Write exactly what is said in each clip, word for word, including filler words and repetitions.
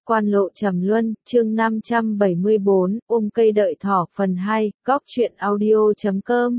Quan lộ trầm luân, chương năm trăm bảy mươi bốn, ôm cây đợi thỏ phần hai, góc truyện audio chấm com.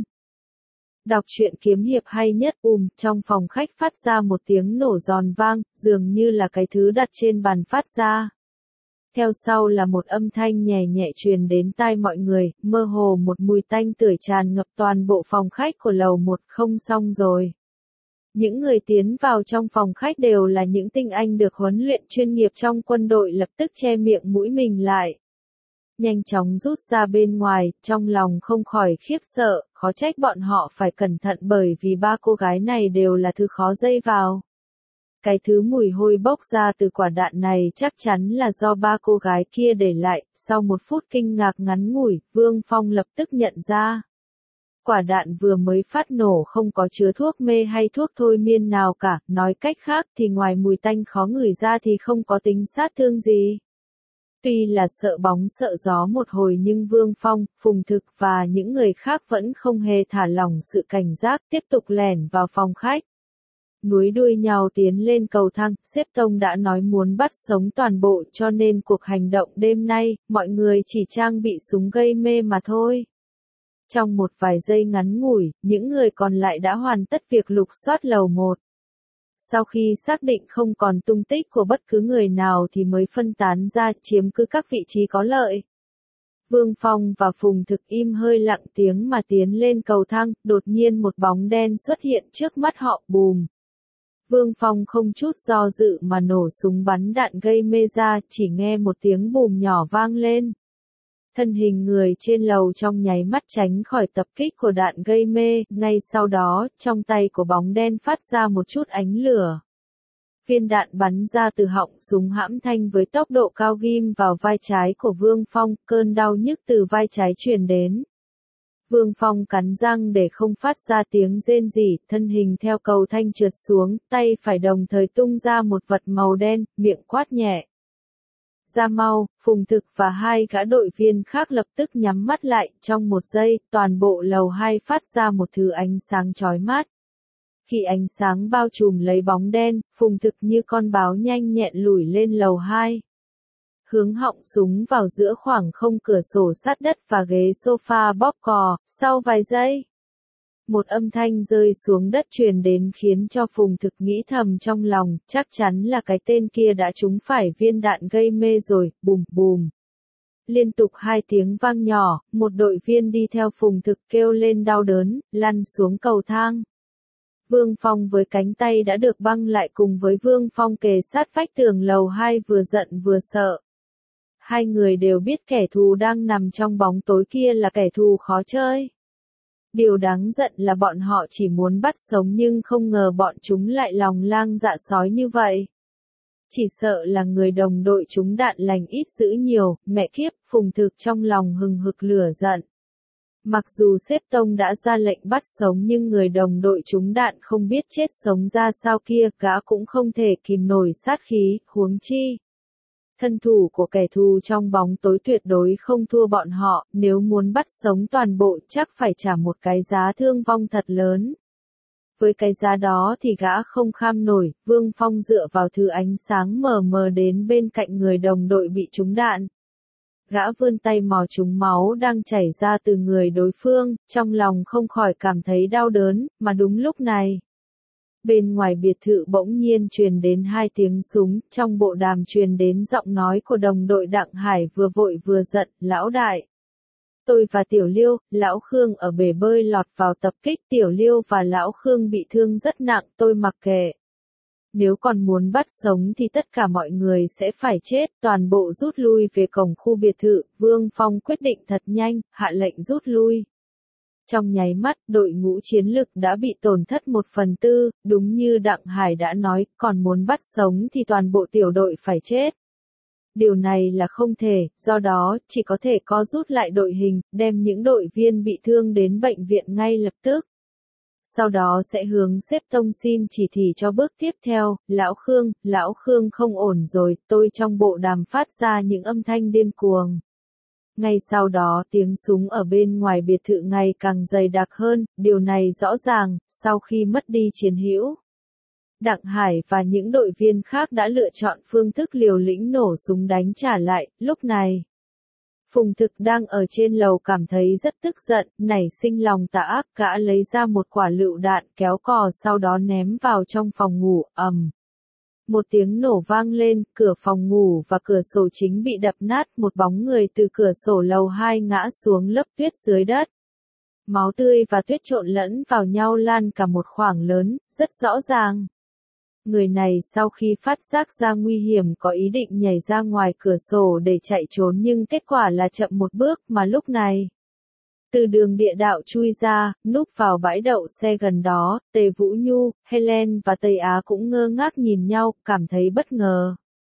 Đọc truyện kiếm hiệp hay nhất. Ùm, trong phòng khách phát ra một tiếng nổ giòn vang, dường như là cái thứ đặt trên bàn phát ra. Theo sau là một âm thanh nhẹ nhẹ truyền đến tai mọi người, mơ hồ một mùi tanh tưởi tràn ngập toàn bộ phòng khách của lầu một. Không xong rồi. Những người tiến vào trong phòng khách đều là những tinh anh được huấn luyện chuyên nghiệp trong quân đội, lập tức che miệng mũi mình lại. Nhanh chóng rút ra bên ngoài, trong lòng không khỏi khiếp sợ, khó trách bọn họ phải cẩn thận bởi vì ba cô gái này đều là thứ khó dây vào. Cái thứ mùi hôi bốc ra từ quả đạn này chắc chắn là do ba cô gái kia để lại. Sau một phút kinh ngạc ngắn ngủi, Vương Phong lập tức nhận ra. Quả đạn vừa mới phát nổ không có chứa thuốc mê hay thuốc thôi miên nào cả, nói cách khác thì ngoài mùi tanh khó ngửi ra thì không có tính sát thương gì. Tuy là sợ bóng sợ gió một hồi nhưng Vương Phong, Phùng Thực và những người khác vẫn không hề thả lỏng sự cảnh giác, tiếp tục lẻn vào phòng khách. Núi đuôi nhau tiến lên cầu thang, sếp Tông đã nói muốn bắt sống toàn bộ cho nên cuộc hành động đêm nay, mọi người chỉ trang bị súng gây mê mà thôi. Trong một vài giây ngắn ngủi, những người còn lại đã hoàn tất việc lục soát lầu một. Sau khi xác định không còn tung tích của bất cứ người nào thì mới phân tán ra chiếm cứ các vị trí có lợi. Vương Phong và Phùng Thực im hơi lặng tiếng mà tiến lên cầu thang, đột nhiên một bóng đen xuất hiện trước mắt họ, bùm. Vương Phong không chút do dự mà nổ súng bắn đạn gây mê ra, chỉ nghe một tiếng bùm nhỏ vang lên. Thân hình người trên lầu trong nháy mắt tránh khỏi tập kích của đạn gây mê, ngay sau đó, trong tay của bóng đen phát ra một chút ánh lửa. Viên đạn bắn ra từ họng súng hãm thanh với tốc độ cao ghim vào vai trái của Vương Phong, cơn đau nhức từ vai trái truyền đến. Vương Phong cắn răng để không phát ra tiếng rên rỉ, thân hình theo cầu thang trượt xuống, tay phải đồng thời tung ra một vật màu đen, miệng quát nhẹ. Ra mau, Phùng Thực và hai gã đội viên khác lập tức nhắm mắt lại, trong một giây, toàn bộ lầu hai phát ra một thứ ánh sáng chói mắt. Khi ánh sáng bao trùm lấy bóng đen, Phùng Thực như con báo nhanh nhẹn lủi lên lầu hai. Hướng họng súng vào giữa khoảng không cửa sổ sát đất và ghế sofa bóp cò, sau vài giây. Một âm thanh rơi xuống đất truyền đến khiến cho Phùng Thực nghĩ thầm trong lòng, chắc chắn là cái tên kia đã trúng phải viên đạn gây mê rồi, bùm bùm. Liên tục hai tiếng vang nhỏ, một đội viên đi theo Phùng Thực kêu lên đau đớn, lăn xuống cầu thang. Vương Phong với cánh tay đã được băng lại cùng với Vương Phong kề sát vách tường lầu hai vừa giận vừa sợ. Hai người đều biết kẻ thù đang nằm trong bóng tối kia là kẻ thù khó chơi. Điều đáng giận là bọn họ chỉ muốn bắt sống nhưng không ngờ bọn chúng lại lòng lang dạ sói như vậy. Chỉ sợ là người đồng đội chúng đạn lành ít dữ nhiều, mẹ kiếp, Phùng Thực trong lòng hừng hực lửa giận. Mặc dù sếp Tông đã ra lệnh bắt sống nhưng người đồng đội chúng đạn không biết chết sống ra sao kia, gã cũng không thể kìm nổi sát khí, huống chi. Thân thủ của kẻ thù trong bóng tối tuyệt đối không thua bọn họ, nếu muốn bắt sống toàn bộ chắc phải trả một cái giá thương vong thật lớn. Với cái giá đó thì gã không kham nổi, Vương Phong dựa vào thứ ánh sáng mờ mờ đến bên cạnh người đồng đội bị trúng đạn. Gã vươn tay mò trúng máu đang chảy ra từ người đối phương, trong lòng không khỏi cảm thấy đau đớn, mà đúng lúc này. Bên ngoài biệt thự bỗng nhiên truyền đến hai tiếng súng, trong bộ đàm truyền đến giọng nói của đồng đội Đặng Hải vừa vội vừa giận, lão đại. Tôi và Tiểu Liêu, lão Khương ở bể bơi lọt vào tập kích, Tiểu Liêu và lão Khương bị thương rất nặng, tôi mặc kệ. Nếu còn muốn bắt sống thì tất cả mọi người sẽ phải chết, toàn bộ rút lui về cổng khu biệt thự, Vương Phong quyết định thật nhanh, hạ lệnh rút lui. Trong nháy mắt, đội ngũ chiến lực đã bị tổn thất một phần tư, đúng như Đặng Hải đã nói, còn muốn bắt sống thì toàn bộ tiểu đội phải chết. Điều này là không thể, do đó, chỉ có thể co rút lại đội hình, đem những đội viên bị thương đến bệnh viện ngay lập tức. Sau đó sẽ hướng sếp Tông xin chỉ thị cho bước tiếp theo, lão Khương, lão Khương không ổn rồi, tôi trong bộ đàm phát ra những âm thanh điên cuồng. Ngay sau đó tiếng súng ở bên ngoài biệt thự ngày càng dày đặc hơn, điều này rõ ràng, sau khi mất đi chiến hữu. Đặng Hải và những đội viên khác đã lựa chọn phương thức liều lĩnh nổ súng đánh trả lại, lúc này. Phùng Thực đang ở trên lầu cảm thấy rất tức giận, nảy sinh lòng tà ác, gã lấy ra một quả lựu đạn kéo cò sau đó ném vào trong phòng ngủ, ầm. Một tiếng nổ vang lên, cửa phòng ngủ và cửa sổ chính bị đập nát, một bóng người từ cửa sổ lầu hai ngã xuống lớp tuyết dưới đất. Máu tươi và tuyết trộn lẫn vào nhau lan cả một khoảng lớn, rất rõ ràng. Người này sau khi phát giác ra nguy hiểm có ý định nhảy ra ngoài cửa sổ để chạy trốn nhưng kết quả là chậm một bước mà lúc này. Từ đường địa đạo chui ra, núp vào bãi đậu xe gần đó, Tề Vũ Nhu, Helen và Tây Á cũng ngơ ngác nhìn nhau, cảm thấy bất ngờ.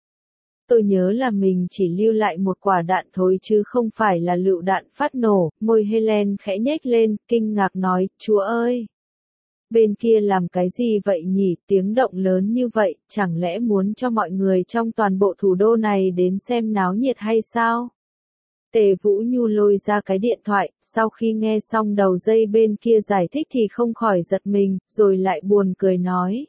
Tôi nhớ là mình chỉ lưu lại một quả đạn thôi chứ không phải là lựu đạn phát nổ, môi Helen khẽ nhếch lên, kinh ngạc nói, Chúa ơi! Bên kia làm cái gì vậy nhỉ, tiếng động lớn như vậy, chẳng lẽ muốn cho mọi người trong toàn bộ thủ đô này đến xem náo nhiệt hay sao? Tề Vũ Nhu lôi ra cái điện thoại, sau khi nghe xong đầu dây bên kia giải thích thì không khỏi giật mình, rồi lại buồn cười nói.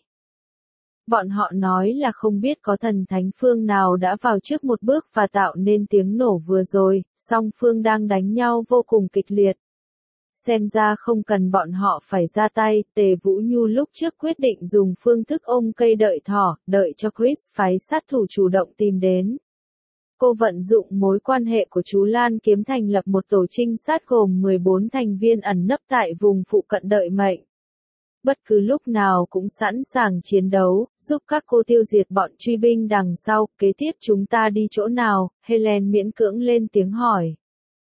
Bọn họ nói là không biết có thần thánh phương nào đã vào trước một bước và tạo nên tiếng nổ vừa rồi, song phương đang đánh nhau vô cùng kịch liệt. Xem ra không cần bọn họ phải ra tay, Tề Vũ Nhu lúc trước quyết định dùng phương thức ôm cây đợi thỏ, đợi cho Chris phái sát thủ chủ động tìm đến. Cô vận dụng mối quan hệ của chú Lan Kiếm thành lập một tổ trinh sát gồm mười bốn thành viên ẩn nấp tại vùng phụ cận đợi mệnh. Bất cứ lúc nào cũng sẵn sàng chiến đấu, giúp các cô tiêu diệt bọn truy binh đằng sau. Kế tiếp chúng ta đi chỗ nào? Helen miễn cưỡng lên tiếng hỏi.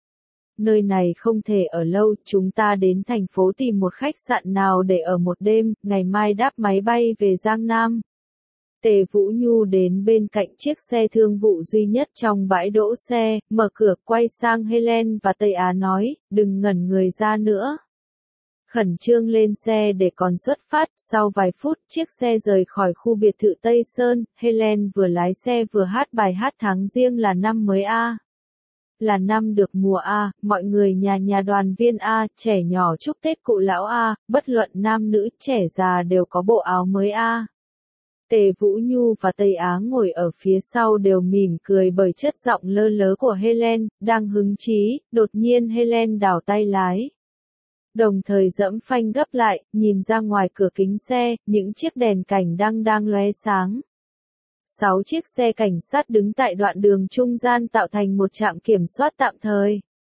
Nơi này không thể ở lâu, chúng ta đến thành phố tìm một khách sạn nào để ở một đêm, ngày mai đáp máy bay về Giang Nam. Tề Vũ Nhu đến bên cạnh chiếc xe thương vụ duy nhất trong bãi đỗ xe, mở cửa quay sang Helen và Tây Á nói, đừng ngẩn người ra nữa. Khẩn trương lên xe để còn xuất phát, sau vài phút chiếc xe rời khỏi khu biệt thự Tây Sơn, Helen vừa lái xe vừa hát bài hát tháng riêng là năm mới A. Là năm được mùa A, mọi người nhà nhà đoàn viên A, trẻ nhỏ chúc Tết cụ lão A, bất luận nam nữ, trẻ già đều có bộ áo mới A. Tề Vũ Nhu và Tây Á ngồi ở phía sau đều mỉm cười bởi chất giọng lơ lớ của Helen, đang hứng chí, đột nhiên Helen đảo tay lái. Đồng thời giẫm phanh gấp lại, nhìn ra ngoài cửa kính xe, những chiếc đèn cảnh đang đang lóe sáng. Sáu chiếc xe cảnh sát đứng tại đoạn đường trung gian tạo thành một trạm kiểm soát tạm thời.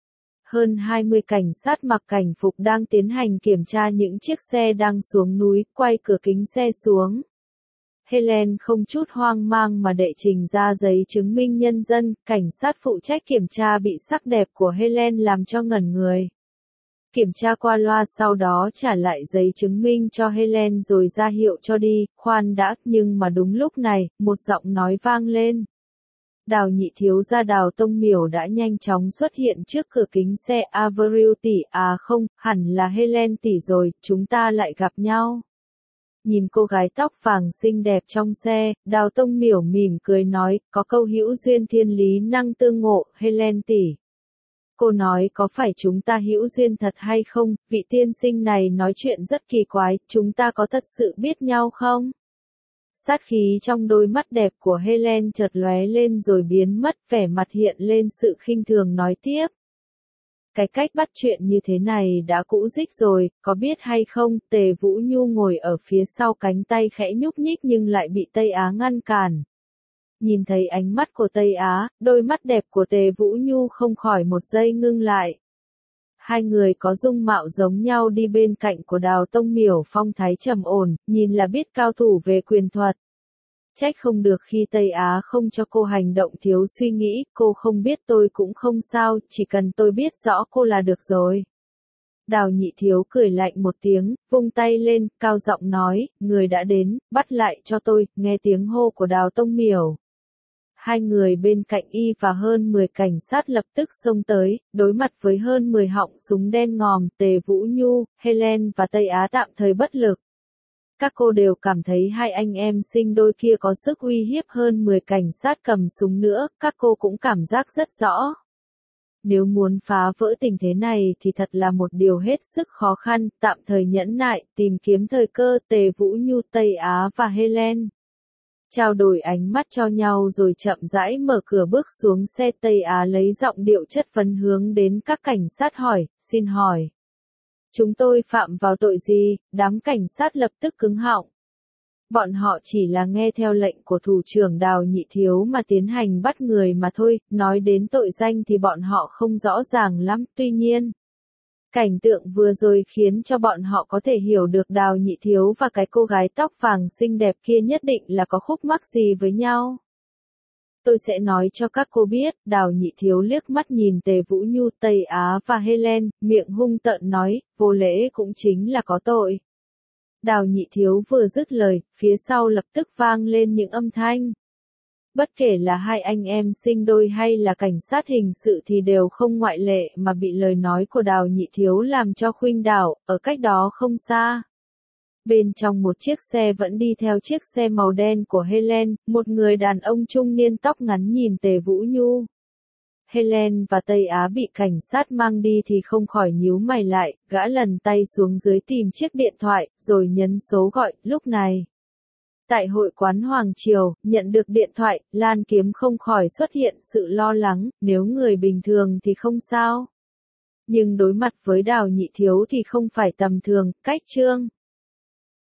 Hơn hai mươi cảnh sát mặc cảnh phục đang tiến hành kiểm tra những chiếc xe đang xuống núi, quay cửa kính xe xuống. Helen không chút hoang mang mà đệ trình ra giấy chứng minh nhân dân, cảnh sát phụ trách kiểm tra bị sắc đẹp của Helen làm cho ngẩn người. Kiểm tra qua loa sau đó trả lại giấy chứng minh cho Helen rồi ra hiệu cho đi, khoan đã, nhưng mà đúng lúc này, một giọng nói vang lên. Đào nhị thiếu gia Đào Tông Miểu đã nhanh chóng xuất hiện trước cửa kính xe. Avril tỷ, à không, hẳn là Helen tỷ rồi, chúng ta lại gặp nhau. Nhìn cô gái tóc vàng xinh đẹp trong xe, Đào Tông Miểu mỉm cười nói, có câu hữu duyên thiên lý năng tương ngộ, Helen tỷ. Cô nói có phải chúng ta hữu duyên thật hay không, vị tiên sinh này nói chuyện rất kỳ quái, chúng ta có thật sự biết nhau không? Sát khí trong đôi mắt đẹp của Helen chợt lóe lên rồi biến mất, vẻ mặt hiện lên sự khinh thường nói tiếp. Cái cách bắt chuyện như thế này đã cũ rích rồi, có biết hay không? Tề Vũ Nhu ngồi ở phía sau cánh tay khẽ nhúc nhích nhưng lại bị Tây Á ngăn cản. Nhìn thấy ánh mắt của Tây Á, đôi mắt đẹp của Tề Vũ Nhu không khỏi một giây ngưng lại. Hai người có dung mạo giống nhau đi bên cạnh của Đào Tông Miểu phong thái trầm ổn, nhìn là biết cao thủ về quyền thuật. Trách không được khi Tây Á không cho cô hành động thiếu suy nghĩ, cô không biết tôi cũng không sao, chỉ cần tôi biết rõ cô là được rồi. Đào nhị thiếu cười lạnh một tiếng, vung tay lên, cao giọng nói, người đã đến, bắt lại cho tôi, nghe tiếng hô của Đào Tông Miểu. Hai người bên cạnh y và hơn mười cảnh sát lập tức xông tới, đối mặt với hơn mười họng súng đen ngòm, Tề Vũ Nhu, Helen và Tây Á tạm thời bất lực. Các cô đều cảm thấy hai anh em sinh đôi kia có sức uy hiếp hơn mười cảnh sát cầm súng nữa, các cô cũng cảm giác rất rõ. Nếu muốn phá vỡ tình thế này thì thật là một điều hết sức khó khăn, tạm thời nhẫn nại, tìm kiếm thời cơ. Tề Vũ Nhu, Tây Á và Helen trao đổi ánh mắt cho nhau rồi chậm rãi mở cửa bước xuống xe. Tây Á lấy giọng điệu chất vấn hướng đến các cảnh sát hỏi, xin hỏi. Chúng tôi phạm vào tội gì? Đám cảnh sát lập tức cứng họng. Bọn họ chỉ là nghe theo lệnh của thủ trưởng Đào Nhị Thiếu mà tiến hành bắt người mà thôi, nói đến tội danh thì bọn họ không rõ ràng lắm, tuy nhiên. Cảnh tượng vừa rồi khiến cho bọn họ có thể hiểu được Đào Nhị Thiếu và cái cô gái tóc vàng xinh đẹp kia nhất định là có khúc mắc gì với nhau. Tôi sẽ nói cho các cô biết, Đào Nhị Thiếu liếc mắt nhìn Tề Vũ Nhu, Tây Á và Helen, miệng hung tợn nói, vô lễ cũng chính là có tội. Đào Nhị Thiếu vừa dứt lời, phía sau lập tức vang lên những âm thanh. Bất kể là hai anh em sinh đôi hay là cảnh sát hình sự thì đều không ngoại lệ mà bị lời nói của Đào Nhị Thiếu làm cho khuynh đảo, ở cách đó không xa. Bên trong một chiếc xe vẫn đi theo chiếc xe màu đen của Helen, một người đàn ông trung niên tóc ngắn nhìn Tề Vũ Nhu. Helen và Tây Á bị cảnh sát mang đi thì không khỏi nhíu mày lại, gã lần tay xuống dưới tìm chiếc điện thoại, rồi nhấn số gọi. Lúc này, tại hội quán Hoàng Triều, nhận được điện thoại, Lan Kiếm không khỏi xuất hiện sự lo lắng, nếu người bình thường thì không sao. Nhưng đối mặt với Đào Nhị Thiếu thì không phải tầm thường, cách Trương